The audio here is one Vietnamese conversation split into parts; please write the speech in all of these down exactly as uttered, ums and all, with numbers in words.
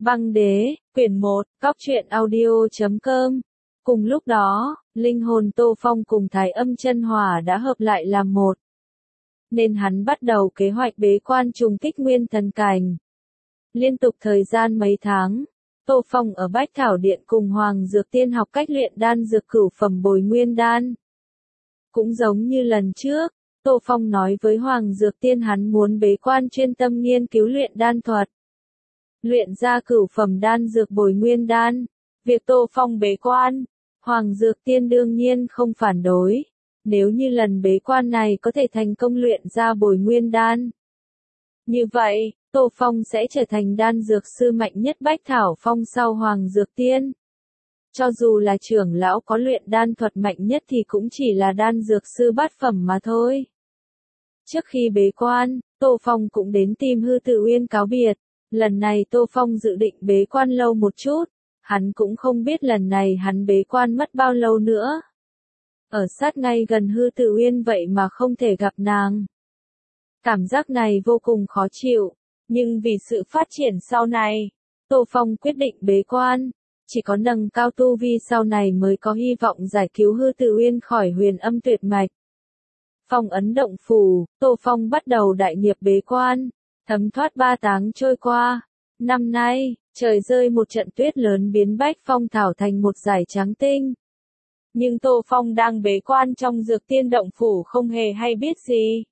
Băng đế, quyển một, góc truyện audio chấm com. Cùng lúc đó, linh hồn Tô Phong cùng Thái Âm Chân Hỏa đã hợp lại làm một. Nên hắn bắt đầu kế hoạch bế quan trùng kích nguyên thần cảnh. Liên tục thời gian mấy tháng, Tô Phong ở Bách Thảo Điện cùng Hoàng Dược Tiên học cách luyện đan dược cửu phẩm bồi nguyên đan. Cũng giống như lần trước, Tô Phong nói với Hoàng Dược Tiên hắn muốn bế quan chuyên tâm nghiên cứu luyện đan thuật. Luyện ra cửu phẩm đan dược bồi nguyên đan. Việc Tô Phong bế quan, Hoàng Dược Tiên đương nhiên không phản đối. Nếu như lần bế quan này có thể thành công luyện ra bồi nguyên đan. Như vậy, Tô Phong sẽ trở thành đan dược sư mạnh nhất Bách Thảo Phong sau Hoàng Dược Tiên. Cho dù là trưởng lão có luyện đan thuật mạnh nhất thì cũng chỉ là đan dược sư bát phẩm mà thôi. Trước khi bế quan, Tô Phong cũng đến tìm Hư Tử Uyên cáo biệt. Lần này Tô Phong dự định bế quan lâu một chút, hắn cũng không biết lần này hắn bế quan mất bao lâu nữa. Ở sát ngay gần Hư Tử Uyên vậy mà không thể gặp nàng. Cảm giác này vô cùng khó chịu, nhưng vì sự phát triển sau này, Tô Phong quyết định bế quan, chỉ có nâng cao tu vi sau này mới có hy vọng giải cứu Hư Tử Uyên khỏi huyền âm tuyệt mạch. Phong ấn động phủ, Tô Phong bắt đầu đại nghiệp bế quan. Thấm thoát ba tháng trôi qua, năm nay, trời rơi một trận tuyết lớn biến Bách Phong Thảo thành một dải trắng tinh. Nhưng Tô Phong đang bế quan trong Dược Tiên động phủ không hề hay biết gì.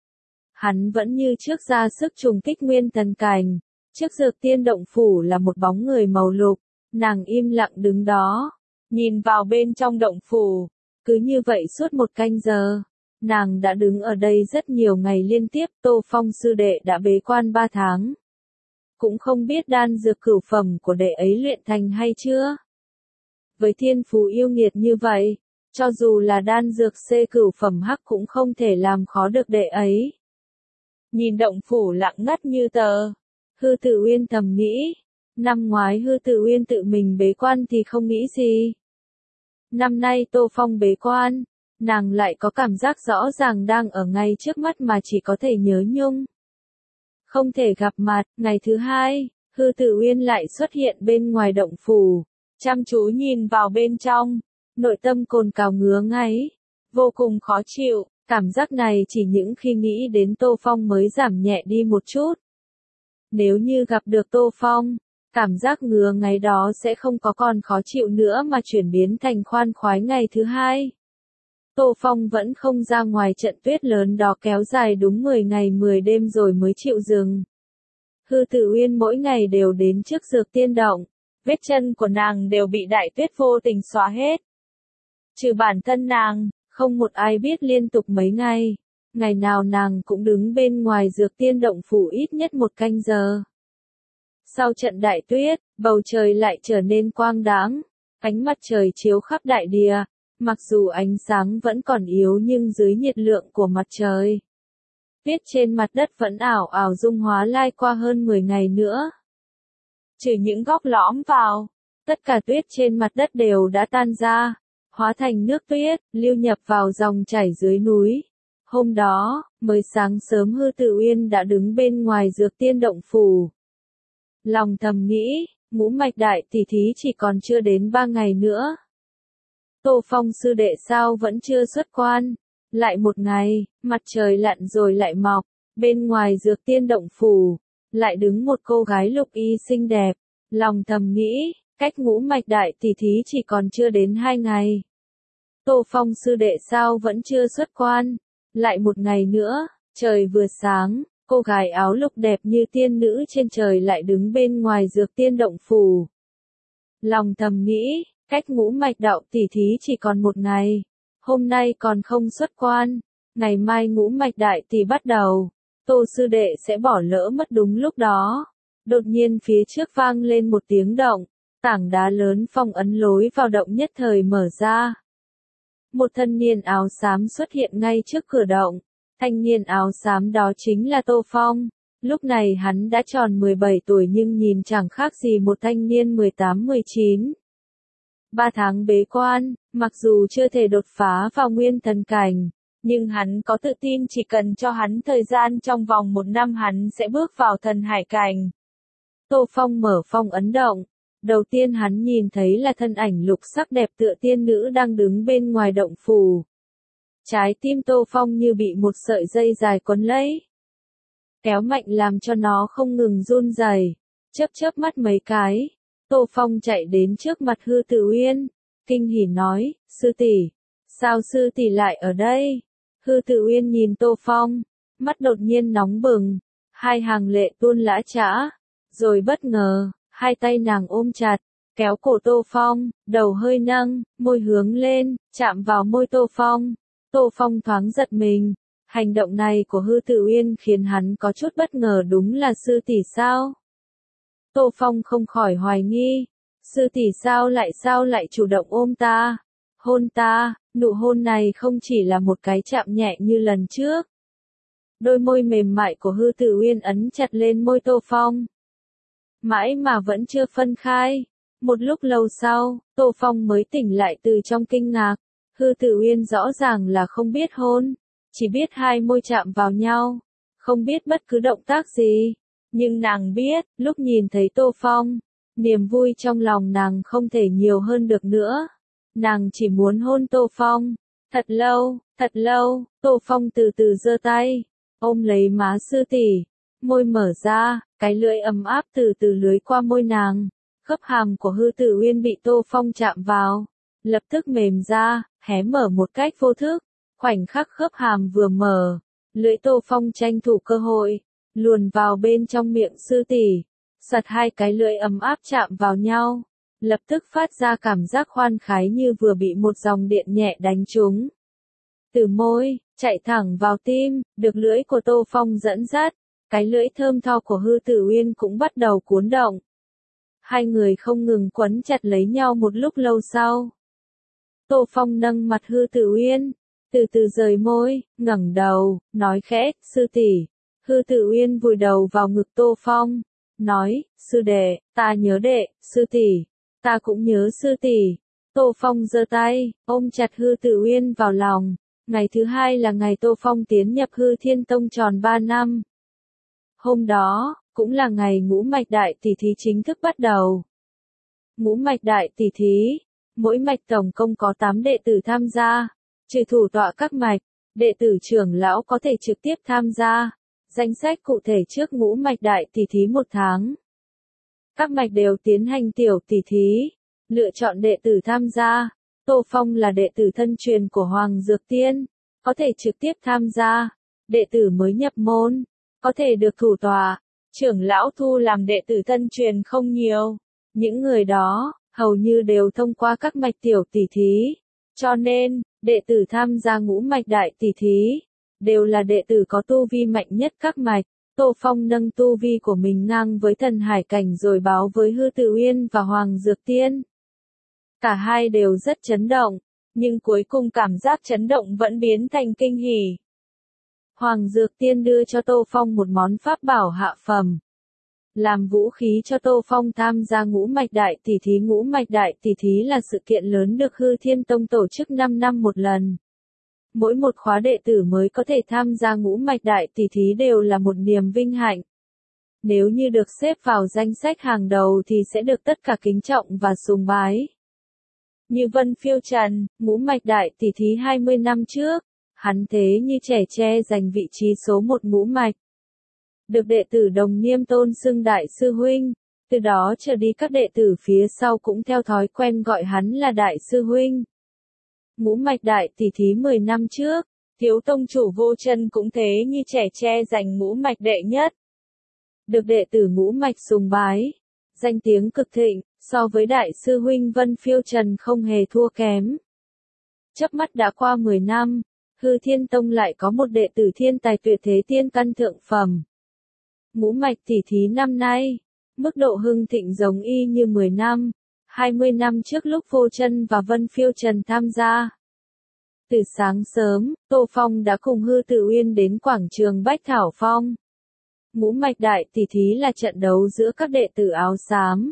Hắn vẫn như trước ra sức trùng kích nguyên thần cảnh, trước Dược Tiên động phủ là một bóng người màu lục, nàng im lặng đứng đó, nhìn vào bên trong động phủ, cứ như vậy suốt một canh giờ. Nàng đã đứng ở đây rất nhiều ngày liên tiếp, Tô Phong sư đệ đã bế quan ba tháng. Cũng không biết đan dược cửu phẩm của đệ ấy luyện thành hay chưa. Với thiên phú yêu nghiệt như vậy, cho dù là đan dược C cửu phẩm hắc cũng không thể làm khó được đệ ấy. Nhìn động phủ lặng ngắt như tờ, Hư Tử Uyên thầm nghĩ, năm ngoái Hư Tử Uyên tự mình bế quan thì không nghĩ gì. Năm nay Tô Phong bế quan, nàng lại có cảm giác rõ ràng đang ở ngay trước mắt mà chỉ có thể nhớ nhung. Không thể gặp mặt, ngày thứ hai, Hư Tử Uyên lại xuất hiện bên ngoài động phủ, chăm chú nhìn vào bên trong, nội tâm cồn cào ngứa ngáy, vô cùng khó chịu, cảm giác này chỉ những khi nghĩ đến Tô Phong mới giảm nhẹ đi một chút. Nếu như gặp được Tô Phong, cảm giác ngứa ngáy đó sẽ không có còn khó chịu nữa mà chuyển biến thành khoan khoái ngày thứ hai. Tô Phong vẫn không ra ngoài trận tuyết lớn đó kéo dài đúng mười ngày mười đêm rồi mới chịu dừng. Hư Tử Uyên mỗi ngày đều đến trước Dược Tiên động, vết chân của nàng đều bị đại tuyết vô tình xóa hết. Trừ bản thân nàng, không một ai biết liên tục mấy ngày, ngày nào nàng cũng đứng bên ngoài Dược Tiên động phủ ít nhất một canh giờ. Sau trận đại tuyết, bầu trời lại trở nên quang đãng, ánh mặt trời chiếu khắp đại địa. Mặc dù ánh sáng vẫn còn yếu nhưng dưới nhiệt lượng của mặt trời, tuyết trên mặt đất vẫn ảo ảo dung hóa lai qua hơn mười ngày nữa. Trừ những góc lõm vào, tất cả tuyết trên mặt đất đều đã tan ra, hóa thành nước tuyết, lưu nhập vào dòng chảy dưới núi. Hôm đó, mới sáng sớm Hư Tử Uyên đã đứng bên ngoài Dược Tiên động phủ. Lòng thầm nghĩ, ngũ mạch đại tỷ thí chỉ còn chưa đến ba ngày nữa. Tô Phong sư đệ sao vẫn chưa xuất quan. Lại một ngày, mặt trời lặn rồi lại mọc, bên ngoài Dược Tiên động phủ, lại đứng một cô gái lục y xinh đẹp, lòng thầm nghĩ, cách ngũ mạch đại tỷ thí chỉ còn chưa đến hai ngày. Tô Phong sư đệ sao vẫn chưa xuất quan. Lại một ngày nữa, trời vừa sáng, cô gái áo lục đẹp như tiên nữ trên trời lại đứng bên ngoài Dược Tiên động phủ. Lòng thầm nghĩ, cách ngũ mạch đạo tỷ thí chỉ còn một ngày, hôm nay còn không xuất quan, ngày mai ngũ mạch đại tỷ bắt đầu, Tô sư đệ sẽ bỏ lỡ mất đúng lúc đó. Đột nhiên phía trước vang lên một tiếng động, tảng đá lớn phong ấn lối vào động nhất thời mở ra. Một thanh niên áo xám xuất hiện ngay trước cửa động, thanh niên áo xám đó chính là Tô Phong. Lúc này hắn đã tròn mười bảy tuổi nhưng nhìn chẳng khác gì một thanh niên mười tám mười chín. Ba tháng bế quan, mặc dù chưa thể đột phá vào nguyên thần cảnh, nhưng hắn có tự tin chỉ cần cho hắn thời gian trong vòng một năm hắn sẽ bước vào thần hải cảnh. Tô Phong mở phong ấn động. Đầu tiên hắn nhìn thấy là thân ảnh lục sắc đẹp tựa tiên nữ đang đứng bên ngoài động phủ. Trái tim Tô Phong như bị một sợi dây dài quấn lấy. Kéo mạnh làm cho nó không ngừng run rẩy. Chớp chớp mắt mấy cái. Tô Phong chạy đến trước mặt Hư Tử Uyên. Kinh hỉ nói, sư tỷ, sao sư tỷ lại ở đây? Hư Tử Uyên nhìn Tô Phong. Mắt đột nhiên nóng bừng. Hai hàng lệ tuôn lã chã. Rồi bất ngờ, hai tay nàng ôm chặt. Kéo cổ Tô Phong, đầu hơi nâng, môi hướng lên, chạm vào môi Tô Phong. Tô Phong thoáng giật mình. Hành động này của Hư Tử Uyên khiến hắn có chút bất ngờ, đúng là sư tỷ sao? Tô Phong không khỏi hoài nghi. Sư tỷ sao lại sao lại chủ động ôm ta? Hôn ta, nụ hôn này không chỉ là một cái chạm nhẹ như lần trước. Đôi môi mềm mại của Hư Tử Uyên ấn chặt lên môi Tô Phong. Mãi mà vẫn chưa phân khai. Một lúc lâu sau, Tô Phong mới tỉnh lại từ trong kinh ngạc. Hư Tử Uyên rõ ràng là không biết hôn, chỉ biết hai môi chạm vào nhau, không biết bất cứ động tác gì. Nhưng nàng biết, lúc nhìn thấy Tô Phong, niềm vui trong lòng nàng không thể nhiều hơn được nữa. Nàng chỉ muốn hôn Tô Phong. Thật lâu, thật lâu, Tô Phong từ từ giơ tay, ôm lấy má sư tỷ, môi mở ra, cái lưỡi ấm áp từ từ lưới qua môi nàng. Khớp hàm của Hư Tử Uyên bị Tô Phong chạm vào, lập tức mềm ra, hé mở một cách vô thức. Khoảnh khắc khớp hàm vừa mở, lưỡi Tô Phong tranh thủ cơ hội, luồn vào bên trong miệng sư tỷ, sật hai cái lưỡi ấm áp chạm vào nhau, lập tức phát ra cảm giác khoan khái như vừa bị một dòng điện nhẹ đánh trúng. Từ môi, chạy thẳng vào tim, được lưỡi của Tô Phong dẫn dắt, cái lưỡi thơm tho của Hư Tử Uyên cũng bắt đầu cuốn động. Hai người không ngừng quấn chặt lấy nhau một lúc lâu sau. Tô Phong nâng mặt Hư Tử Uyên, từ từ rời môi, ngẩng đầu, nói khẽ, sư tỷ. Hư Tử Uyên vùi đầu vào ngực Tô Phong, nói, sư đệ, ta nhớ đệ, sư tỷ, ta cũng nhớ sư tỷ. Tô Phong giơ tay, ôm chặt Hư Tử Uyên vào lòng. Ngày thứ hai là ngày Tô Phong tiến nhập Hư Thiên Tông tròn ba năm. Hôm đó, cũng là ngày ngũ mạch đại tỷ thí chính thức bắt đầu. Ngũ mạch đại tỷ thí, mỗi mạch tổng cộng có tám đệ tử tham gia, trừ thủ tọa các mạch, đệ tử trưởng lão có thể trực tiếp tham gia. Danh sách cụ thể trước ngũ mạch đại tỷ thí một tháng. Các mạch đều tiến hành tiểu tỷ thí, lựa chọn đệ tử tham gia. Tô Phong là đệ tử thân truyền của Hoàng Dược Tiên, có thể trực tiếp tham gia. Đệ tử mới nhập môn, có thể được thủ tọa, trưởng lão thu làm đệ tử thân truyền không nhiều. Những người đó, hầu như đều thông qua các mạch tiểu tỷ thí. Cho nên, đệ tử tham gia ngũ mạch đại tỷ thí, đều là đệ tử có tu vi mạnh nhất các mạch. Tô Phong nâng tu vi của mình ngang với thần hải cảnh rồi báo với Hư Tử Uyên và Hoàng Dược Tiên. Cả hai đều rất chấn động, nhưng cuối cùng cảm giác chấn động vẫn biến thành kinh hỉ. Hoàng Dược Tiên đưa cho Tô Phong một món pháp bảo hạ phẩm, làm vũ khí cho Tô Phong tham gia ngũ mạch đại tỷ thí. Ngũ mạch đại tỷ thí là sự kiện lớn được Hư Thiên Tông tổ chức năm năm một lần. Mỗi một khóa đệ tử mới có thể tham gia ngũ mạch đại tỷ thí đều là một niềm vinh hạnh. Nếu như được xếp vào danh sách hàng đầu thì sẽ được tất cả kính trọng và sùng bái. Như Vân Phiêu Trần, ngũ mạch đại tỷ thí hai mươi năm trước, hắn thế như trẻ tre giành vị trí số một ngũ mạch. Được đệ tử đồng niêm tôn xưng đại sư huynh, từ đó trở đi các đệ tử phía sau cũng theo thói quen gọi hắn là đại sư huynh. Ngũ mạch đại tỷ thí mười năm trước, thiếu tông chủ Vô Chân cũng thế như trẻ tre giành ngũ mạch đệ nhất. Được đệ tử ngũ mạch sùng bái, danh tiếng cực thịnh, so với đại sư huynh Vân Phiêu Trần không hề thua kém. Chớp mắt đã qua mười năm, Hư Thiên Tông lại có một đệ tử thiên tài tuyệt thế tiên căn thượng phẩm. Ngũ mạch tỷ thí năm nay, mức độ hưng thịnh giống y như mười năm, hai mươi năm trước lúc Vô Chân và Vân Phiêu Trần tham gia. Từ sáng sớm, Tô Phong đã cùng Hư Tử Uyên đến quảng trường Bách Thảo Phong. Ngũ mạch đại tỷ thí là trận đấu giữa các đệ tử áo xám.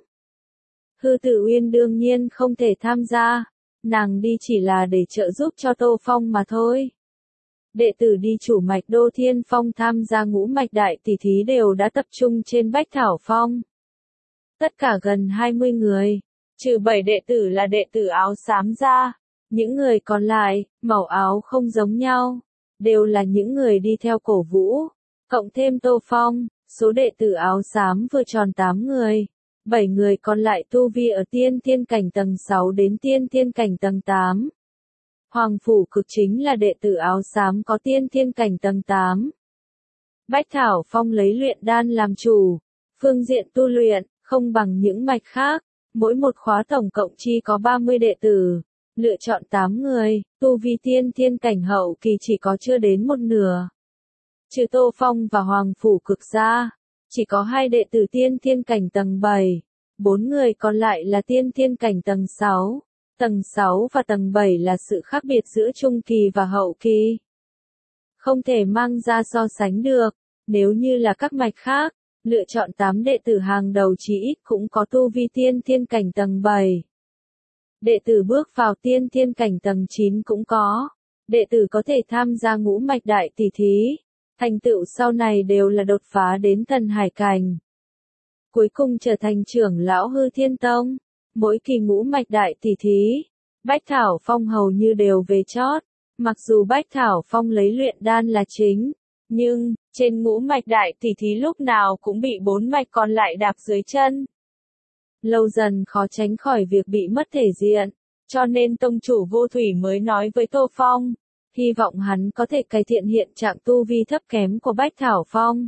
Hư Tử Uyên đương nhiên không thể tham gia, nàng đi chỉ là để trợ giúp cho Tô Phong mà thôi. Đệ tử đi chủ mạch Đô Thiên Phong tham gia ngũ mạch đại tỷ thí đều đã tập trung trên Bách Thảo Phong. tất cả gần hai mươi người, trừ bảy đệ tử là đệ tử áo xám ra, những người còn lại, màu áo không giống nhau, đều là những người đi theo cổ vũ, cộng thêm Tô Phong, số đệ tử áo xám vừa tròn tám người, bảy người còn lại tu vi ở tiên thiên cảnh tầng sáu đến tiên thiên cảnh tầng tám. Hoàng Phủ Cực chính là đệ tử áo xám có tiên thiên cảnh tầng tám. Bách Thảo Phong lấy luyện đan làm chủ, phương diện tu luyện, không bằng những mạch khác, mỗi một khóa tổng cộng chi có ba mươi đệ tử, lựa chọn tám người, tu vi tiên thiên cảnh hậu kỳ chỉ có chưa đến một nửa. Trừ Tô Phong và Hoàng Phủ Cực ra, chỉ có hai đệ tử tiên thiên cảnh tầng bảy, bốn người còn lại là tiên thiên cảnh tầng sáu. Tầng sáu và tầng bảy là sự khác biệt giữa trung kỳ và hậu kỳ. Không thể mang ra so sánh được, nếu như là các mạch khác, lựa chọn tám đệ tử hàng đầu chí ít cũng có tu vi tiên thiên cảnh tầng bảy. Đệ tử bước vào tiên thiên cảnh tầng chín cũng có, đệ tử có thể tham gia ngũ mạch đại tỷ thí, thành tựu sau này đều là đột phá đến thần hải cảnh. Cuối cùng trở thành trưởng lão Hư Thiên Tông. Mỗi kỳ ngũ mạch đại tỷ thí, Bách Thảo Phong hầu như đều về chót, mặc dù Bách Thảo Phong lấy luyện đan là chính, nhưng, trên ngũ mạch đại tỷ thí lúc nào cũng bị bốn mạch còn lại đạp dưới chân. Lâu dần khó tránh khỏi việc bị mất thể diện, cho nên tông chủ Vô Thủy mới nói với Tô Phong, hy vọng hắn có thể cải thiện hiện trạng tu vi thấp kém của Bách Thảo Phong.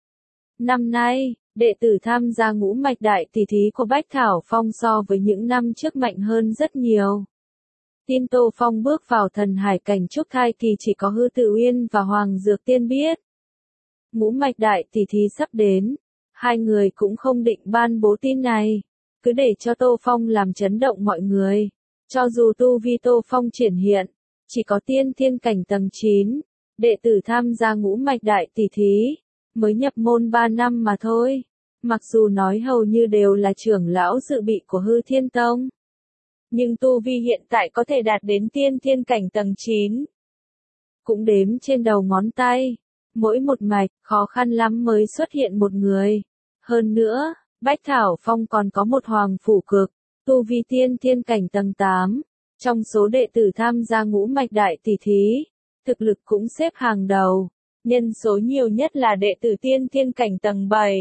Năm nay, đệ tử tham gia ngũ mạch đại tỷ thí của Bách Thảo Phong so với những năm trước mạnh hơn rất nhiều. Tin Tô Phong bước vào thần hải cảnh trúc thai kỳ chỉ có Hư Tử Uyên và Hoàng Dược Tiên biết. Ngũ mạch đại tỷ thí sắp đến, hai người cũng không định ban bố tin này, cứ để cho Tô Phong làm chấn động mọi người. Cho dù tu vi Tô Phong triển hiện, chỉ có tiên thiên cảnh tầng chín, đệ tử tham gia ngũ mạch đại tỷ thí, mới nhập môn ba năm mà thôi. Mặc dù nói hầu như đều là trưởng lão dự bị của Hư Thiên Tông, nhưng tu vi hiện tại có thể đạt đến tiên thiên cảnh tầng chín. Cũng đếm trên đầu ngón tay, mỗi một mạch, khó khăn lắm mới xuất hiện một người. Hơn nữa, Bách Thảo Phong còn có một Hoàng Phủ Cực, tu vi tiên thiên cảnh tầng tám. Trong số đệ tử tham gia ngũ mạch đại tỷ thí, thực lực cũng xếp hàng đầu. Nhân số nhiều nhất là đệ tử tiên thiên cảnh tầng bảy.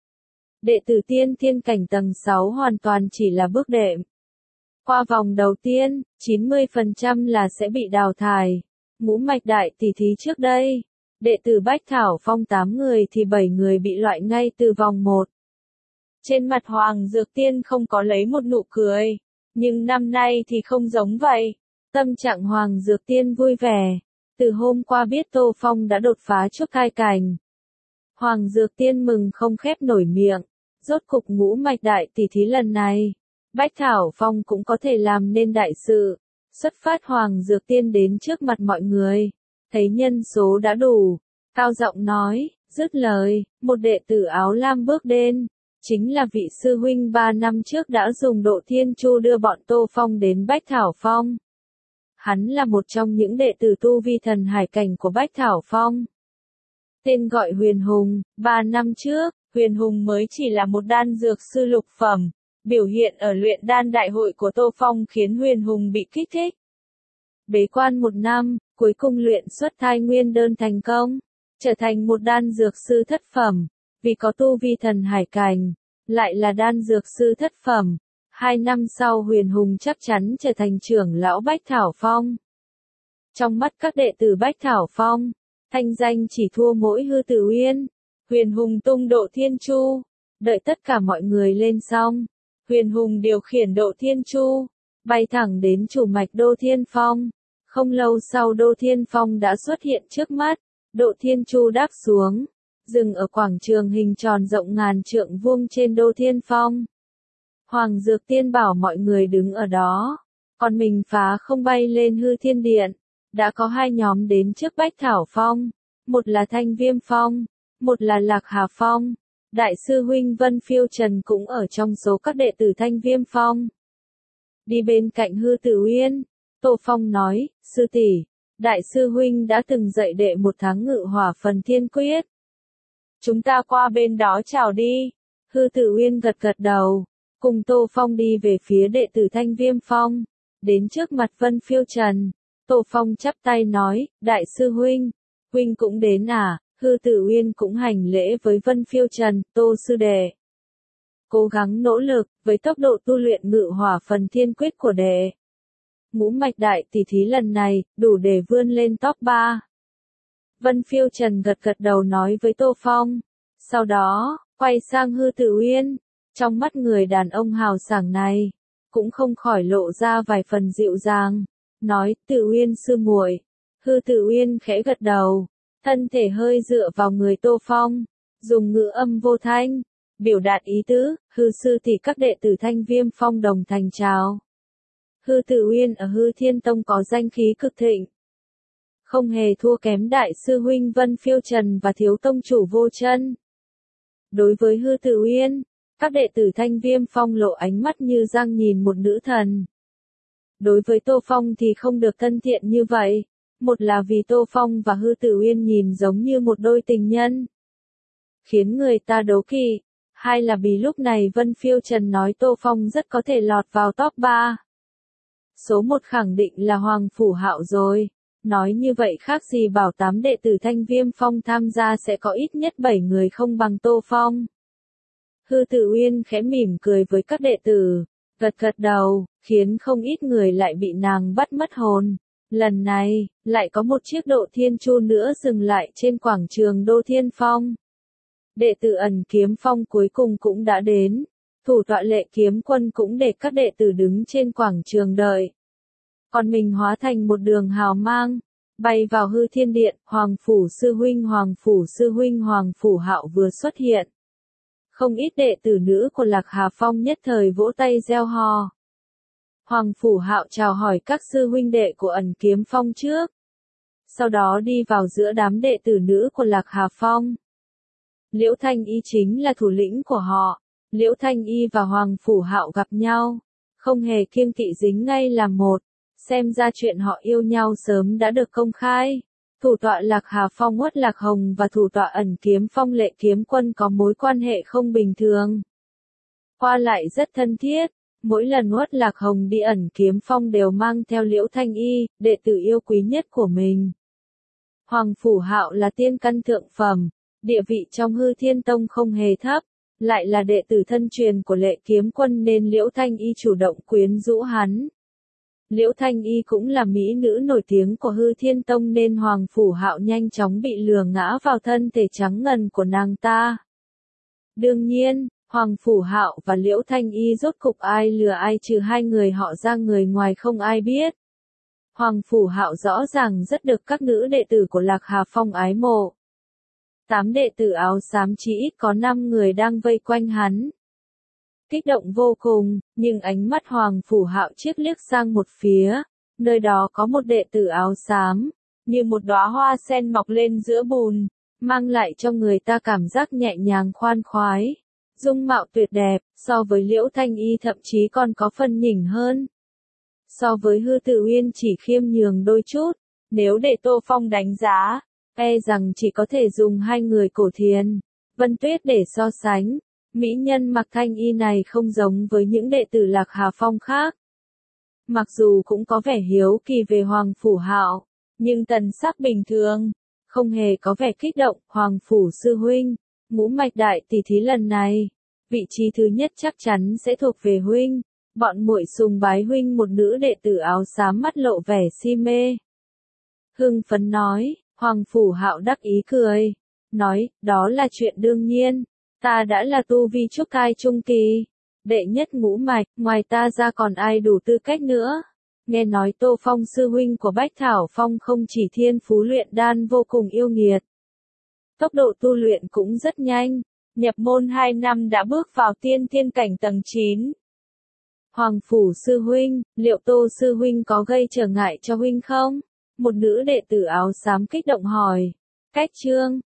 Đệ tử tiên thiên cảnh tầng sáu hoàn toàn chỉ là bước đệm. Qua vòng đầu tiên, chín mươi phần trăm là sẽ bị đào thải. Ngũ mạch đại tỷ thí trước đây, đệ tử Bách Thảo Phong tám người thì bảy người bị loại ngay từ vòng một. Trên mặt Hoàng Dược Tiên không có lấy một nụ cười, nhưng năm nay thì không giống vậy. Tâm trạng Hoàng Dược Tiên vui vẻ. Từ hôm qua biết Tô Phong đã đột phá trúc thai cảnh. Hoàng Dược Tiên mừng không khép nổi miệng. Rốt cục ngũ mạch đại tỷ thí lần này, Bách Thảo Phong cũng có thể làm nên đại sự. Xuất phát Hoàng Dược Tiên đến trước mặt mọi người, thấy nhân số đã đủ, cao giọng nói, dứt lời, một đệ tử áo lam bước đến, chính là vị sư huynh ba năm trước đã dùng Độ Thiên Chu đưa bọn Tô Phong đến Bách Thảo Phong. Hắn là một trong những đệ tử tu vi thần hải cảnh của Bách Thảo Phong. Tên gọi Huyền Hùng, ba năm trước, Huyền Hùng mới chỉ là một đan dược sư lục phẩm, biểu hiện ở luyện đan đại hội của Tô Phong khiến Huyền Hùng bị kích thích. Bế quan một năm, cuối cùng luyện xuất thai nguyên đơn thành công, trở thành một đan dược sư thất phẩm, vì có tu vi thần hải cảnh, lại là đan dược sư thất phẩm. Hai năm sau Huyền Hùng chắc chắn trở thành trưởng lão Bách Thảo Phong. Trong mắt các đệ tử Bách Thảo Phong, thanh danh chỉ thua mỗi Hư Tử Uyên. Huyền Hùng tung Độ Thiên Chu, đợi tất cả mọi người lên xong, Huyền Hùng điều khiển Độ Thiên Chu, bay thẳng đến chủ mạch Đô Thiên Phong. Không lâu sau Đô Thiên Phong đã xuất hiện trước mắt, Độ Thiên Chu đáp xuống, dừng ở quảng trường hình tròn rộng ngàn trượng vuông trên Đô Thiên Phong. Hoàng Dược Tiên bảo mọi người đứng ở đó, còn mình phá không bay lên Hư Thiên Điện. Đã có hai nhóm đến trước Bách Thảo Phong, một là Thanh Viêm Phong, một là Lạc Hà Phong. Đại sư huynh Vân Phiêu Trần cũng ở trong số các đệ tử Thanh Viêm Phong. Đi bên cạnh Hư Tử Uyên, Tô Phong nói, sư tỷ, đại sư huynh đã từng dạy đệ một tháng ngự hỏa phần thiên quyết. Chúng ta qua bên đó chào đi. Hư Tử Uyên gật gật đầu, cùng Tô Phong đi về phía đệ tử Thanh Viêm Phong, đến trước mặt Vân Phiêu Trần. Tô Phong chắp tay nói, đại sư huynh, huynh cũng đến à? Hư Tử Uyên cũng hành lễ với Vân Phiêu Trần, Tô sư đệ. Cố gắng nỗ lực, với tốc độ tu luyện ngự hỏa phần thiên quyết của đệ. Ngũ mạch đại tỷ thí lần này, đủ để vươn lên top ba. Vân Phiêu Trần gật gật đầu nói với Tô Phong. Sau đó, quay sang Hư Tử Uyên, trong mắt người đàn ông hào sảng này, cũng không khỏi lộ ra vài phần dịu dàng, nói, Tử Uyên sư muội. Hư Tử Uyên khẽ gật đầu, thân thể hơi dựa vào người Tô Phong, dùng ngữ âm vô thanh, biểu đạt ý tứ, hư sư thì các đệ tử Thanh Viêm Phong đồng thành chào. Hư Tử Uyên ở Hư Thiên Tông có danh khí cực thịnh, không hề thua kém đại sư huynh Vân Phiêu Trần và thiếu tông chủ Vô Chân. Đối với Hư Tử Uyên, các đệ tử Thanh Viêm Phong lộ ánh mắt như giang nhìn một nữ thần. Đối với Tô Phong thì không được thân thiện như vậy, một là vì Tô Phong và Hư Tử Uyên nhìn giống như một đôi tình nhân, khiến người ta đố kỵ, hai là vì lúc này Vân Phiêu Trần nói Tô Phong rất có thể lọt vào top ba. Số một khẳng định là Hoàng Phủ Hạo rồi, nói như vậy khác gì bảo tám đệ tử Thanh Viêm Phong tham gia sẽ có ít nhất bảy người không bằng Tô Phong. Hư Tử Uyên khẽ mỉm cười với các đệ tử, gật gật đầu, khiến không ít người lại bị nàng bắt mất hồn. Lần này, lại có một chiếc Độ Thiên Chu nữa dừng lại trên quảng trường Đô Thiên Phong. Đệ tử Ẩn Kiếm Phong cuối cùng cũng đã đến, thủ tọa Lệ Kiếm Quân cũng để các đệ tử đứng trên quảng trường đợi. Còn mình hóa thành một đường hào mang, bay vào Hư Thiên Điện. Hoàng Phủ sư huynh Hoàng Phủ sư huynh Hoàng Phủ Hạo vừa xuất hiện. Không ít đệ tử nữ của Lạc Hà Phong nhất thời vỗ tay reo hò. Hoàng Phủ Hạo chào hỏi các sư huynh đệ của Ẩn Kiếm Phong trước, sau đó đi vào giữa đám đệ tử nữ của Lạc Hà Phong. Liễu Thanh Y chính là thủ lĩnh của họ. Liễu Thanh Y và Hoàng Phủ Hạo gặp nhau, không hề kiêng kỵ dính ngay làm một, xem ra chuyện họ yêu nhau sớm đã được công khai. Thủ tọa Lạc Hà Phong Uất Lạc Hồng và thủ tọa Ẩn Kiếm Phong Lệ Kiếm Quân có mối quan hệ không bình thường, qua lại rất thân thiết. Mỗi lần Uất Lạc Hồng đi Ẩn Kiếm Phong đều mang theo Liễu Thanh Y, đệ tử yêu quý nhất của mình. Hoàng Phủ Hạo là tiên căn thượng phẩm, địa vị trong Hư Thiên Tông không hề thấp, lại là đệ tử thân truyền của Lệ Kiếm Quân nên Liễu Thanh Y chủ động quyến rũ hắn. Liễu Thanh Y cũng là mỹ nữ nổi tiếng của Hư Thiên Tông nên Hoàng Phủ Hạo nhanh chóng bị lừa ngã vào thân thể trắng ngần của nàng ta. Đương nhiên, Hoàng Phủ Hạo và Liễu Thanh Y rốt cục ai lừa ai trừ hai người họ ra người ngoài không ai biết. Hoàng Phủ Hạo rõ ràng rất được các nữ đệ tử của Lạc Hà Phong ái mộ. Tám đệ tử áo xám chỉ ít có năm người đang vây quanh hắn. Kích động vô cùng, nhưng ánh mắt Hoàng Phủ Hạo chiếc liếc sang một phía, nơi đó có một đệ tử áo xám, như một đóa hoa sen mọc lên giữa bùn, mang lại cho người ta cảm giác nhẹ nhàng khoan khoái. Dung mạo tuyệt đẹp, so với Liễu Thanh Y thậm chí còn có phần nhỉnh hơn. So với Hư Tử Uyên chỉ khiêm nhường đôi chút, nếu để Tô Phong đánh giá, e rằng chỉ có thể dùng hai người Cổ Thiền, Vân Tuyết để so sánh. Mỹ nhân mặc thanh y này không giống với những đệ tử Lạc Hà Phong khác. Mặc dù cũng có vẻ hiếu kỳ về Hoàng Phủ Hạo, nhưng tần sắc bình thường, không hề có vẻ kích động. Hoàng Phủ sư huynh, ngũ mạch đại tỷ thí lần này, vị trí thứ nhất chắc chắn sẽ thuộc về huynh. Bọn muội sùng bái huynh. Một nữ đệ tử áo xám mắt lộ vẻ si mê, hưng phấn nói. Hoàng Phủ Hạo đắc ý cười, nói, đó là chuyện đương nhiên. Ta đã là tu vi trúc cai trung kỳ, đệ nhất ngũ mạch, ngoài ta ra còn ai đủ tư cách nữa. Nghe nói Tô Phong sư huynh của Bách Thảo Phong không chỉ thiên phú luyện đan vô cùng yêu nghiệt, tốc độ tu luyện cũng rất nhanh, nhập môn hai năm đã bước vào tiên thiên cảnh tầng chín. Hoàng Phủ sư huynh, liệu Tô sư huynh có gây trở ngại cho huynh không? Một nữ đệ tử áo xám kích động hỏi. Cách chương